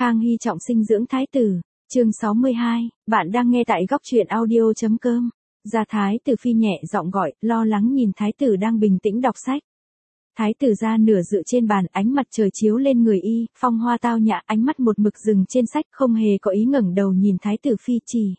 Khang Hy trọng sinh dưỡng thái tử, chương 62, bạn đang nghe tại góc truyện audio.com. Gia Thái tử Phi nhẹ giọng gọi, lo lắng nhìn thái tử đang bình tĩnh đọc sách. Thái tử ra nửa dựa trên bàn, ánh mặt trời chiếu lên người y, phong hoa tao nhã, ánh mắt một mực dừng trên sách, không hề có ý ngẩng đầu nhìn thái tử Phi chỉ.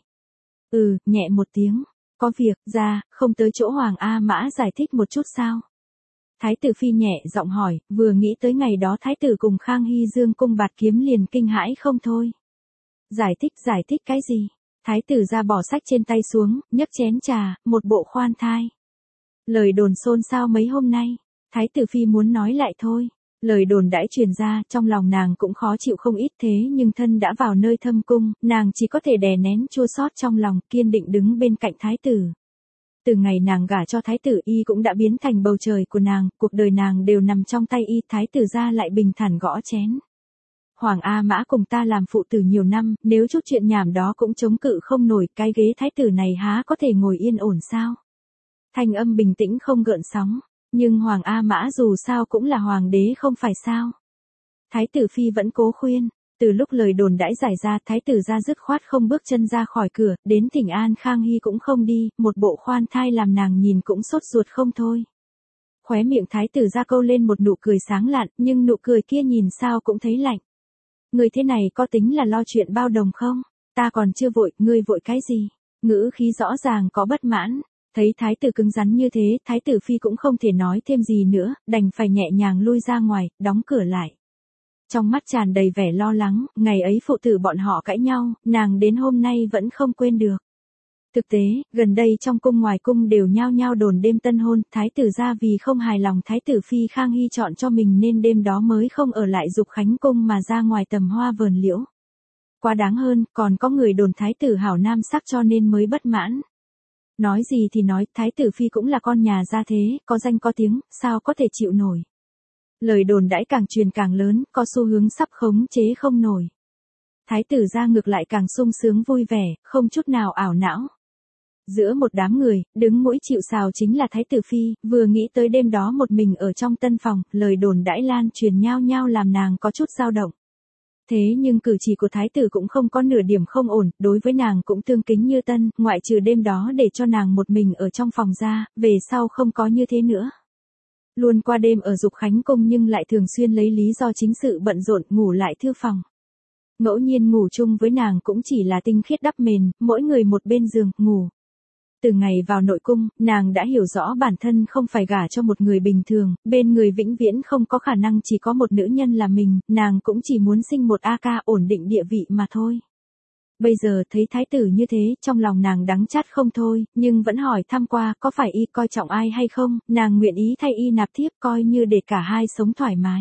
Nhẹ một tiếng, có việc, ra, không tới chỗ Hoàng A Mã giải thích một chút sao? Thái tử Phi nhẹ giọng hỏi, vừa nghĩ tới ngày đó thái tử cùng Khang Hy dương cung bạt kiếm liền kinh hãi không thôi. Giải thích cái gì? Thái tử ra bỏ sách trên tay xuống, nhấc chén trà, một bộ khoan thai. Lời đồn xôn xao mấy hôm nay, thái tử Phi muốn nói lại thôi. Lời đồn đãi truyền ra, trong lòng nàng cũng khó chịu không ít, thế nhưng thân đã vào nơi thâm cung, nàng chỉ có thể đè nén chua xót trong lòng, kiên định đứng bên cạnh thái tử. Từ ngày nàng gả cho thái tử, y cũng đã biến thành bầu trời của nàng, cuộc đời nàng đều nằm trong tay y. Thái tử ra lại bình thản gõ chén. Hoàng A Mã cùng ta làm phụ tử nhiều năm, nếu chút chuyện nhảm đó cũng chống cự không nổi, cái ghế thái tử này há có thể ngồi yên ổn sao? Thanh âm bình tĩnh không gợn sóng, nhưng Hoàng A Mã dù sao cũng là hoàng đế không phải sao? Thái tử Phi vẫn cố khuyên. Từ lúc lời đồn đãi giải ra, thái tử ra dứt khoát không bước chân ra khỏi cửa, đến Thỉnh An Khang Hy cũng không đi, một bộ khoan thai làm nàng nhìn cũng sốt ruột không thôi. Khóe miệng thái tử ra câu lên một nụ cười sáng lạn, nhưng nụ cười kia nhìn sao cũng thấy lạnh. Người thế này có tính là lo chuyện bao đồng không? Ta còn chưa vội, ngươi vội cái gì? Ngữ khí rõ ràng có bất mãn. Thấy thái tử cứng rắn như thế, thái tử Phi cũng không thể nói thêm gì nữa, đành phải nhẹ nhàng lui ra ngoài, đóng cửa lại. Trong mắt tràn đầy vẻ lo lắng, ngày ấy phụ tử bọn họ cãi nhau, nàng đến hôm nay vẫn không quên được. Thực tế, gần đây trong cung ngoài cung đều nhao nhao đồn đêm tân hôn, thái tử ra vì không hài lòng thái tử Phi Khang Hy chọn cho mình nên đêm đó mới không ở lại Dục Khánh cung mà ra ngoài tầm hoa vườn liễu. Quá đáng hơn, còn có người đồn thái tử hảo nam sắc cho nên mới bất mãn. Nói gì thì nói, thái tử Phi cũng là con nhà gia thế, có danh có tiếng, sao có thể chịu nổi. Lời đồn đãi càng truyền càng lớn, có xu hướng sắp khống chế không nổi. Thái tử ra ngược lại càng sung sướng vui vẻ, không chút nào ảo não. Giữa một đám người, đứng mũi chịu sào chính là thái tử Phi, vừa nghĩ tới đêm đó một mình ở trong tân phòng, lời đồn đãi lan truyền nhao nhao làm nàng có chút dao động. Thế nhưng cử chỉ của thái tử cũng không có nửa điểm không ổn, đối với nàng cũng tương kính như tân, ngoại trừ đêm đó để cho nàng một mình ở trong phòng ra, về sau không có như thế nữa. Luôn qua đêm ở Dục Khánh cung nhưng lại thường xuyên lấy lý do chính sự bận rộn ngủ lại thư phòng. Ngẫu nhiên ngủ chung với nàng cũng chỉ là tinh khiết đắp mền, mỗi người một bên giường, ngủ. Từ ngày vào nội cung, nàng đã hiểu rõ bản thân không phải gả cho một người bình thường, bên người vĩnh viễn không có khả năng chỉ có một nữ nhân là mình, nàng cũng chỉ muốn sinh một A ca ổn định địa vị mà thôi. Bây giờ thấy thái tử như thế, trong lòng nàng đắng chát không thôi, nhưng vẫn hỏi thăm qua có phải y coi trọng ai hay không, nàng nguyện ý thay y nạp thiếp coi như để cả hai sống thoải mái.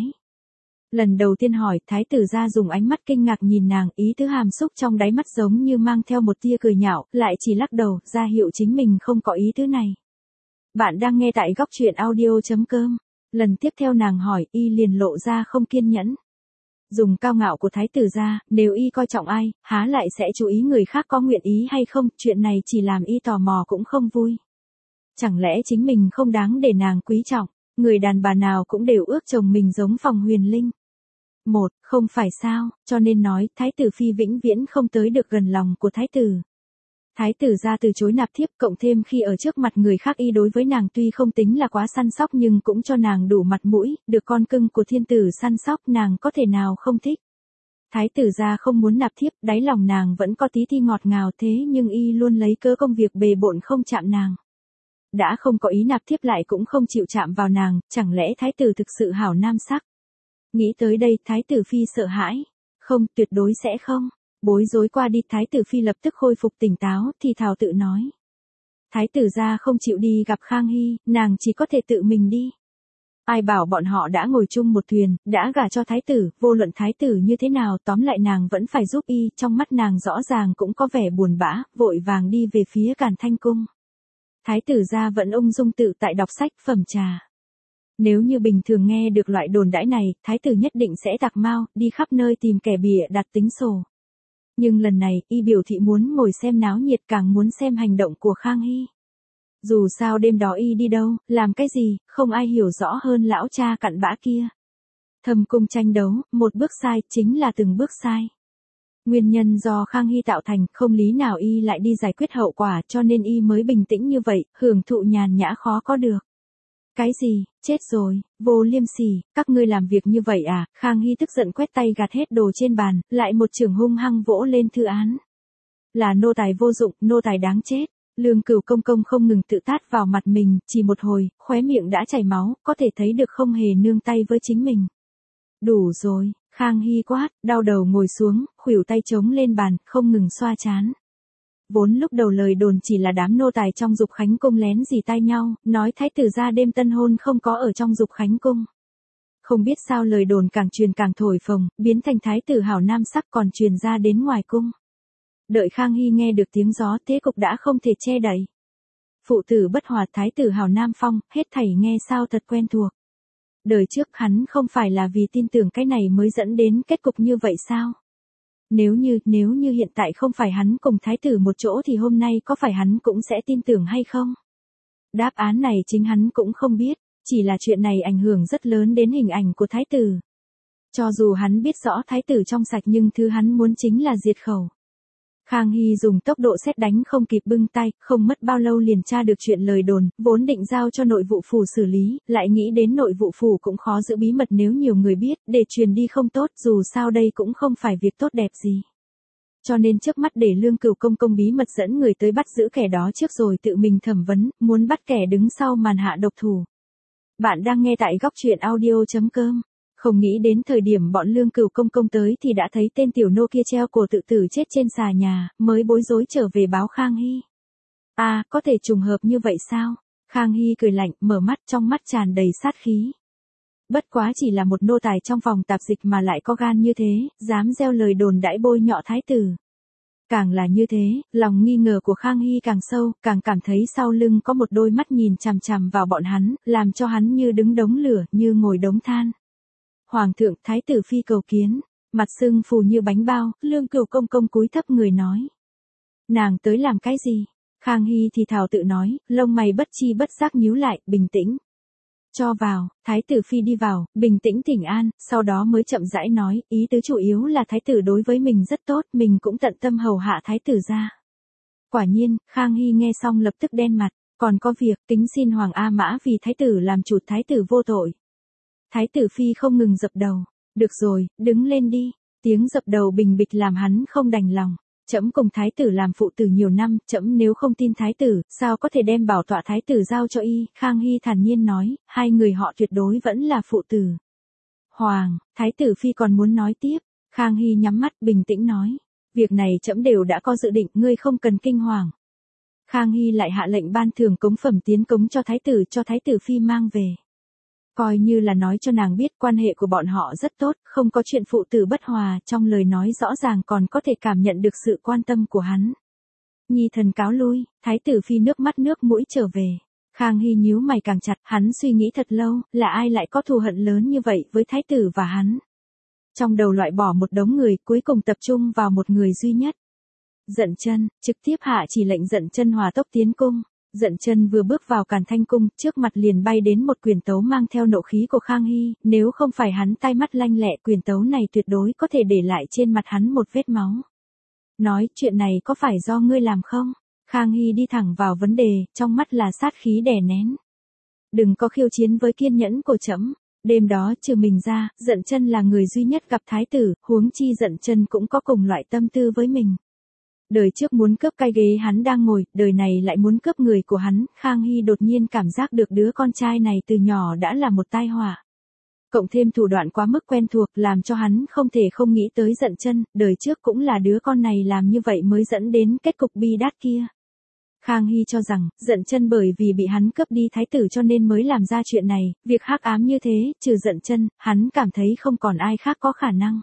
Lần đầu tiên hỏi, thái tử ra dùng ánh mắt kinh ngạc nhìn nàng, ý tứ hàm xúc trong đáy mắt giống như mang theo một tia cười nhạo, lại chỉ lắc đầu, ra hiệu chính mình không có ý tứ này. Bạn đang nghe tại góc truyện audio.com. Lần tiếp theo nàng hỏi, y liền lộ ra không kiên nhẫn. Dùng cao ngạo của thái tử ra, nếu y coi trọng ai, há lại sẽ chú ý người khác có nguyện ý hay không, chuyện này chỉ làm y tò mò cũng không vui. Chẳng lẽ chính mình không đáng để nàng quý trọng, người đàn bà nào cũng đều ước chồng mình giống Phòng Huyền Linh. Không phải sao, cho nên nói, thái tử Phi vĩnh viễn không tới được gần lòng của thái tử. Thái tử ra từ chối nạp thiếp, cộng thêm khi ở trước mặt người khác y đối với nàng tuy không tính là quá săn sóc nhưng cũng cho nàng đủ mặt mũi, được con cưng của thiên tử săn sóc nàng có thể nào không thích. Thái tử ra không muốn nạp thiếp, đáy lòng nàng vẫn có tí thi ngọt ngào thế nhưng y luôn lấy cớ công việc bề bộn không chạm nàng. Đã không có ý nạp thiếp lại cũng không chịu chạm vào nàng, chẳng lẽ thái tử thực sự hảo nam sắc. Nghĩ tới đây, thái tử Phi sợ hãi. Không, tuyệt đối sẽ không. Bối rối qua đi, thái tử Phi lập tức khôi phục tỉnh táo, thì thào tự nói. Thái tử ra không chịu đi gặp Khang Hy, nàng chỉ có thể tự mình đi. Ai bảo bọn họ đã ngồi chung một thuyền, đã gả cho thái tử, vô luận thái tử như thế nào tóm lại nàng vẫn phải giúp y, trong mắt nàng rõ ràng cũng có vẻ buồn bã, vội vàng đi về phía Càn Thanh cung. Thái tử ra vẫn ung dung tự tại đọc sách, phẩm trà. Nếu như bình thường nghe được loại đồn đãi này, thái tử nhất định sẽ tạc mau, đi khắp nơi tìm kẻ bịa đặt tính sổ. Nhưng lần này, y biểu thị muốn ngồi xem náo nhiệt càng muốn xem hành động của Khang Hy. Dù sao đêm đó y đi đâu, làm cái gì, không ai hiểu rõ hơn lão cha cặn bã kia. Thâm cung tranh đấu, một bước sai, chính là từng bước sai. Nguyên nhân do Khang Hy tạo thành, không lý nào y lại đi giải quyết hậu quả, cho nên y mới bình tĩnh như vậy, hưởng thụ nhàn nhã khó có được. Cái gì, chết rồi, vô liêm sỉ, các ngươi làm việc như vậy à? Khang Hy tức giận quét tay gạt hết đồ trên bàn, lại một chưởng hung hăng vỗ lên Thư Án. Là nô tài vô dụng, nô tài đáng chết. Lương Cửu công công không ngừng tự tát vào mặt mình, chỉ một hồi, khóe miệng đã chảy máu, có thể thấy được không hề nương tay với chính mình. Đủ rồi, Khang Hy quát, đau đầu ngồi xuống, khuỷu tay chống lên bàn, không ngừng xoa trán. Vốn lúc đầu lời đồn chỉ là đám nô tài trong Dục Khánh cung lén rì tai nhau, nói thái tử gia đêm tân hôn không có ở trong Dục Khánh cung. Không biết sao lời đồn càng truyền càng thổi phồng, biến thành thái tử hảo nam sắc còn truyền ra đến ngoài cung. Đợi Khang Hy nghe được tiếng gió, thế cục đã không thể che đậy. Phụ tử bất hòa, thái tử hảo nam phong, hết thảy nghe sao thật quen thuộc. Đời trước hắn không phải là vì tin tưởng cái này mới dẫn đến kết cục như vậy sao? Nếu như hiện tại không phải hắn cùng thái tử một chỗ thì hôm nay có phải hắn cũng sẽ tin tưởng hay không? Đáp án này chính hắn cũng không biết, chỉ là chuyện này ảnh hưởng rất lớn đến hình ảnh của thái tử. Cho dù hắn biết rõ thái tử trong sạch nhưng thứ hắn muốn chính là diệt khẩu. Khang Hy dùng tốc độ sét đánh không kịp bưng tay, không mất bao lâu liền tra được chuyện lời đồn, vốn định giao cho nội vụ phủ xử lý, lại nghĩ đến nội vụ phủ cũng khó giữ bí mật nếu nhiều người biết, để truyền đi không tốt, dù sao đây cũng không phải việc tốt đẹp gì. Cho nên trước mắt để Lương Cửu công công bí mật dẫn người tới bắt giữ kẻ đó trước rồi tự mình thẩm vấn, muốn bắt kẻ đứng sau màn hạ độc thủ. Bạn đang nghe tại góc truyện audio.com. Không nghĩ đến thời điểm bọn Lương Cửu công công tới thì đã thấy tên tiểu nô kia treo cổ tự tử chết trên xà nhà, mới bối rối trở về báo Khang Hy. À, có thể trùng hợp như vậy sao? Khang Hy cười lạnh, mở mắt, trong mắt tràn đầy sát khí. Bất quá chỉ là một nô tài trong phòng tạp dịch mà lại có gan như thế, dám gieo lời đồn đãi bôi nhọ thái tử. Càng là như thế, lòng nghi ngờ của Khang Hy càng sâu, càng cảm thấy sau lưng có một đôi mắt nhìn chằm chằm vào bọn hắn, làm cho hắn như đứng đống lửa, như ngồi đống than. Hoàng thượng, thái tử phi cầu kiến, mặt sưng phù như bánh bao, Lương Cửu công công cúi thấp người nói. Nàng tới làm cái gì? Khang Hy thì thào tự nói, lông mày bất chi bất giác nhíu lại, bình tĩnh. Cho vào, thái tử phi đi vào, bình tĩnh thỉnh an, sau đó mới chậm rãi nói, ý tứ chủ yếu là thái tử đối với mình rất tốt, mình cũng tận tâm hầu hạ thái tử ra. Quả nhiên, Khang Hy nghe xong lập tức đen mặt, còn có việc, kính xin Hoàng A Mã vì thái tử làm chủ, thái tử vô tội. Thái tử phi không ngừng dập đầu, được rồi, đứng lên đi, tiếng dập đầu bình bịch làm hắn không đành lòng. Trẫm cùng thái tử làm phụ tử nhiều năm, trẫm nếu không tin thái tử, sao có thể đem bảo tọa thái tử giao cho y? Khang Hy thản nhiên nói, hai người họ tuyệt đối vẫn là phụ tử. Hoàng, thái tử phi còn muốn nói tiếp, Khang Hy nhắm mắt bình tĩnh nói, việc này trẫm đều đã có dự định, ngươi không cần kinh hoàng. Khang Hy lại hạ lệnh ban thưởng cống phẩm tiến cống cho thái tử phi mang về. Coi như là nói cho nàng biết quan hệ của bọn họ rất tốt, không có chuyện phụ tử bất hòa, trong lời nói rõ ràng còn có thể cảm nhận được sự quan tâm của hắn. Nhi thần cáo lui, thái tử phi nước mắt nước mũi trở về. Khang Hy nhíu mày càng chặt, hắn suy nghĩ thật lâu, là ai lại có thù hận lớn như vậy với thái tử và hắn. Trong đầu loại bỏ một đống người, cuối cùng tập trung vào một người duy nhất. Dận Chân, trực tiếp hạ chỉ lệnh Dận Chân hòa tốc tiến cung. Dận Chân vừa bước vào Càn Thanh cung, trước mặt liền bay đến một quyền tấu mang theo nộ khí của Khang Hy, nếu không phải hắn tai mắt lanh lẹ, quyền tấu này tuyệt đối có thể để lại trên mặt hắn một vết máu. Nói, chuyện này có phải do ngươi làm không? Khang Hy đi thẳng vào vấn đề, trong mắt là sát khí đè nén. Đừng có khiêu chiến với kiên nhẫn của trẫm. Đêm đó trừ mình ra, Dận Chân là người duy nhất gặp thái tử, huống chi Dận Chân cũng có cùng loại tâm tư với mình. Đời trước muốn cướp cái ghế hắn đang ngồi, đời này lại muốn cướp người của hắn, Khang Hy đột nhiên cảm giác được đứa con trai này từ nhỏ đã là một tai họa. Cộng thêm thủ đoạn quá mức quen thuộc làm cho hắn không thể không nghĩ tới Dận Chân, đời trước cũng là đứa con này làm như vậy mới dẫn đến kết cục bi đát kia. Khang Hy cho rằng, Dận Chân bởi vì bị hắn cướp đi thái tử cho nên mới làm ra chuyện này, việc hắc ám như thế, trừ Dận Chân, hắn cảm thấy không còn ai khác có khả năng.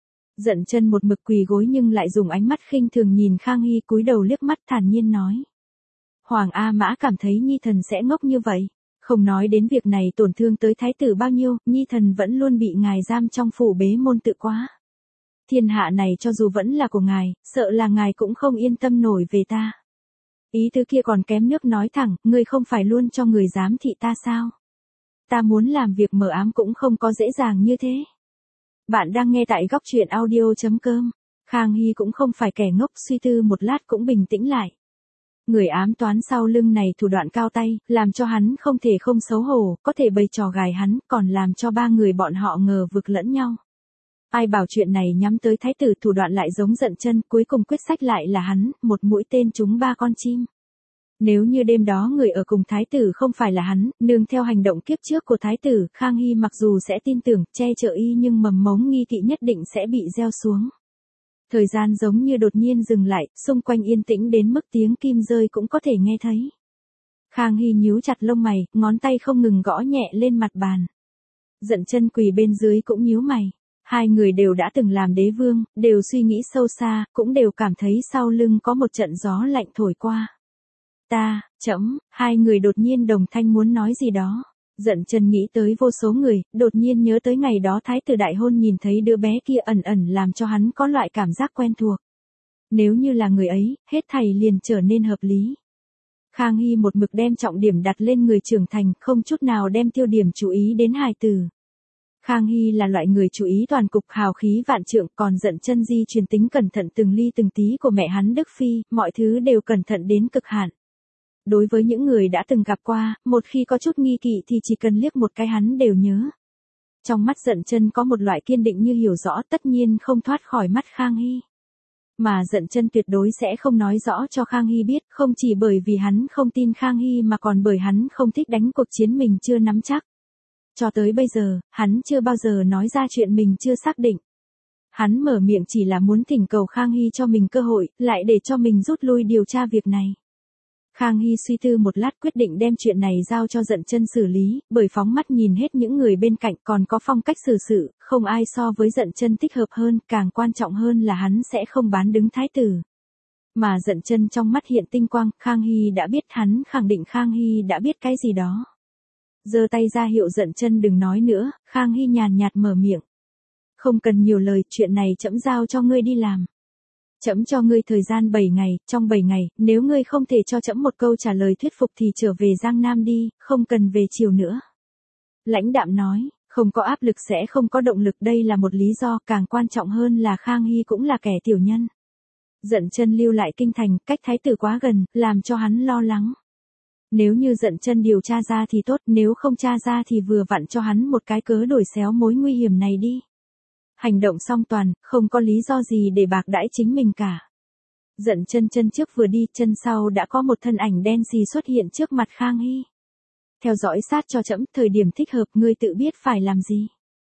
Dận Chân một mực quỳ gối nhưng lại dùng ánh mắt khinh thường nhìn Khang Hy, cúi đầu liếc mắt thản nhiên nói. Hoàng A Mã cảm thấy Nhi thần sẽ ngốc như vậy. Không nói đến việc này tổn thương tới thái tử bao nhiêu, Nhi thần vẫn luôn bị ngài giam trong phủ bế môn tự quá. Thiên hạ này cho dù vẫn là của ngài, sợ là ngài cũng không yên tâm nổi về ta. Ý tứ kia còn kém nước nói thẳng, ngươi không phải luôn cho người giám thị ta sao? Ta muốn làm việc mờ ám cũng không có dễ dàng như thế. Bạn đang nghe tại góc truyện audio.com. Khang Hy cũng không phải kẻ ngốc, suy tư một lát cũng bình tĩnh lại. Người ám toán sau lưng này thủ đoạn cao tay, làm cho hắn không thể không xấu hổ, có thể bày trò gài hắn, còn làm cho ba người bọn họ ngờ vực lẫn nhau. Ai bảo chuyện này nhắm tới thái tử, thủ đoạn lại giống Dận Chân, cuối cùng quyết sách lại là hắn, một mũi tên trúng ba con chim. Nếu như đêm đó người ở cùng thái tử không phải là hắn, nương theo hành động kiếp trước của thái tử, Khang Hy mặc dù sẽ tin tưởng, che chở y nhưng mầm mống nghi kỵ nhất định sẽ bị gieo xuống. Thời gian giống như đột nhiên dừng lại, xung quanh yên tĩnh đến mức tiếng kim rơi cũng có thể nghe thấy. Khang Hy nhíu chặt lông mày, ngón tay không ngừng gõ nhẹ lên mặt bàn. Dận Chân quỳ bên dưới cũng nhíu mày. Hai người đều đã từng làm đế vương, đều suy nghĩ sâu xa, cũng đều cảm thấy sau lưng có một trận gió lạnh thổi qua. Hai người đột nhiên đồng thanh muốn nói gì đó. Dận Chân nghĩ tới vô số người, đột nhiên nhớ tới ngày đó thái tử đại hôn nhìn thấy đứa bé kia ẩn ẩn làm cho hắn có loại cảm giác quen thuộc. Nếu như là người ấy, hết thảy liền trở nên hợp lý. Khang Hy một mực đem trọng điểm đặt lên người trưởng thành, không chút nào đem tiêu điểm chú ý đến hài tử. Khang Hy là loại người chú ý toàn cục, hào khí vạn trượng, còn Dận Chân di truyền tính cẩn thận từng ly từng tí của mẹ hắn Đức Phi, mọi thứ đều cẩn thận đến cực hạn. Đối với những người đã từng gặp qua, một khi có chút nghi kỵ thì chỉ cần liếc một cái hắn đều nhớ. Trong mắt Dận Chân có một loại kiên định như hiểu rõ, tất nhiên không thoát khỏi mắt Khang Hy. Mà Dận Chân tuyệt đối sẽ không nói rõ cho Khang Hy biết, không chỉ bởi vì hắn không tin Khang Hy mà còn bởi hắn không thích đánh cuộc chiến mình chưa nắm chắc. Cho tới bây giờ, hắn chưa bao giờ nói ra chuyện mình chưa xác định. Hắn mở miệng chỉ là muốn thỉnh cầu Khang Hy cho mình cơ hội, lại để cho mình rút lui điều tra việc này. Khang Hy suy tư một lát quyết định đem chuyện này giao cho Dận Chân xử lý, bởi phóng mắt nhìn hết những người bên cạnh còn có phong cách xử sự, không ai so với Dận Chân thích hợp hơn, càng quan trọng hơn là hắn sẽ không bán đứng thái tử. Mà Dận Chân trong mắt hiện tinh quang, Khang Hy đã biết, hắn khẳng định Khang Hy đã biết cái gì đó. Giơ tay ra hiệu Dận Chân đừng nói nữa, Khang Hy nhàn nhạt mở miệng. Không cần nhiều lời, chuyện này trẫm giao cho ngươi đi làm. Trẫm cho ngươi thời gian 7 ngày, trong 7 ngày, nếu ngươi không thể cho trẫm một câu trả lời thuyết phục thì trở về Giang Nam đi, không cần về chiều nữa. Lãnh đạm nói, không có áp lực sẽ không có động lực, đây là một lý do, càng quan trọng hơn là Khang Hy cũng là kẻ tiểu nhân. Dận Chân lưu lại kinh thành, cách thái tử quá gần, làm cho hắn lo lắng. Nếu như Dận Chân điều tra ra thì tốt, nếu không tra ra thì vừa vặn cho hắn một cái cớ đổi xéo mối nguy hiểm này đi. Hành động song toàn, không có lý do gì để bạc đãi chính mình cả. Dận Chân chân trước vừa đi, chân sau đã có một thân ảnh đen xì xuất hiện trước mặt Khang Hy. Theo dõi sát cho trẫm, thời điểm thích hợp ngươi tự biết phải làm gì.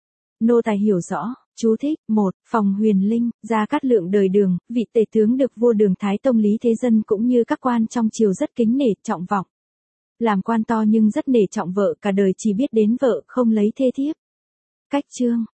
Nô tài hiểu rõ. Chú thích: 1. Phòng Huyền Linh, Gia Cát Lượng đời Đường, vị tể tướng được vua Đường Thái Tông Lý Thế Dân cũng như các quan trong triều rất kính nể, trọng vọng. Làm quan to nhưng rất nể trọng vợ, cả đời chỉ biết đến vợ, không lấy thê thiếp. Cách chương